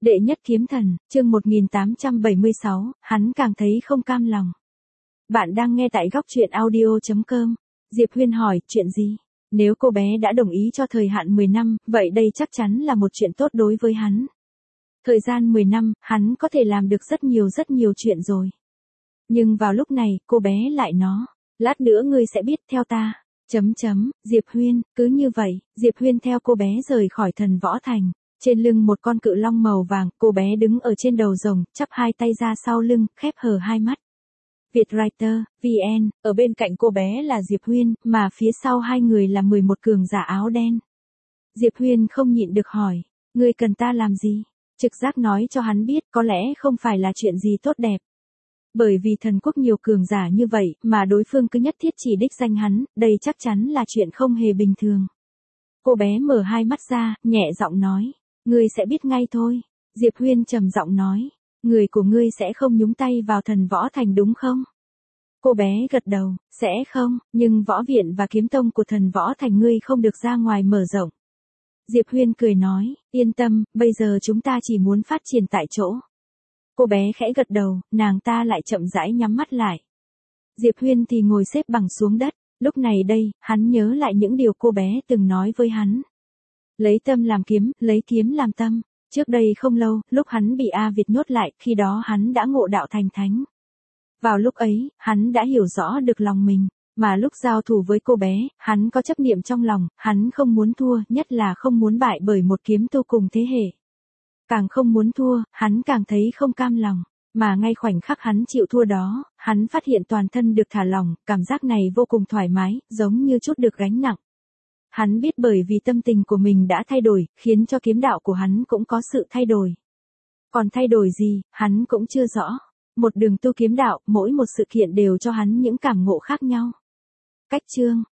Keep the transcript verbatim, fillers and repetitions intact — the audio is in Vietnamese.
Đệ nhất kiếm thần, chương một nghìn tám trăm bảy mươi sáu, hắn càng thấy không cam lòng. Bạn đang nghe tại góc truyện audio chấm com. Diệp Huyên hỏi, chuyện gì? Nếu cô bé đã đồng ý cho thời hạn mười năm, vậy đây chắc chắn là một chuyện tốt đối với hắn. Thời gian mười năm, hắn có thể làm được rất nhiều rất nhiều chuyện rồi. Nhưng vào lúc này, cô bé lại nó, lát nữa ngươi sẽ biết theo ta. Chấm chấm, Diệp Huyên, cứ như vậy, Diệp Huyên theo cô bé rời khỏi Thần Võ Thành. Trên lưng một con cự long màu vàng, cô bé đứng ở trên đầu rồng, chắp hai tay ra sau lưng, khép hờ hai mắt. Vietwriter, vê en, ở bên cạnh cô bé là Diệp Huyên, mà phía sau hai người là mười một cường giả áo đen. Diệp Huyên không nhịn được hỏi, ngươi cần ta làm gì? Trực giác nói cho hắn biết có lẽ không phải là chuyện gì tốt đẹp. Bởi vì thần quốc nhiều cường giả như vậy, mà đối phương cứ nhất thiết chỉ đích danh hắn, đây chắc chắn là chuyện không hề bình thường. Cô bé mở hai mắt ra, nhẹ giọng nói, ngươi sẽ biết ngay thôi. Diệp Huyên trầm giọng nói, người của ngươi sẽ không nhúng tay vào Thần Võ Thành đúng không? Cô bé gật đầu, sẽ không, nhưng võ viện và kiếm tông của Thần Võ Thành ngươi không được ra ngoài mở rộng. Diệp Huyên cười nói, yên tâm, bây giờ chúng ta chỉ muốn phát triển tại chỗ. Cô bé khẽ gật đầu, nàng ta lại chậm rãi nhắm mắt lại. Diệp Huyên thì ngồi xếp bằng xuống đất, lúc này đây, hắn nhớ lại những điều cô bé từng nói với hắn. Lấy tâm làm kiếm, lấy kiếm làm tâm. Trước đây không lâu, lúc hắn bị A Việt nhốt lại, khi đó hắn đã ngộ đạo thành thánh. Vào lúc ấy, hắn đã hiểu rõ được lòng mình, mà lúc giao thủ với cô bé, hắn có chấp niệm trong lòng, hắn không muốn thua, nhất là không muốn bại bởi một kiếm tu cùng thế hệ. Càng không muốn thua, hắn càng thấy không cam lòng, mà ngay khoảnh khắc hắn chịu thua đó, hắn phát hiện toàn thân được thả lỏng, cảm giác này vô cùng thoải mái, giống như chút được gánh nặng. Hắn biết bởi vì tâm tình của mình đã thay đổi, khiến cho kiếm đạo của hắn cũng có sự thay đổi. Còn thay đổi gì, hắn cũng chưa rõ. Một đường tu kiếm đạo, mỗi một sự kiện đều cho hắn những cảm ngộ khác nhau. Cách chương,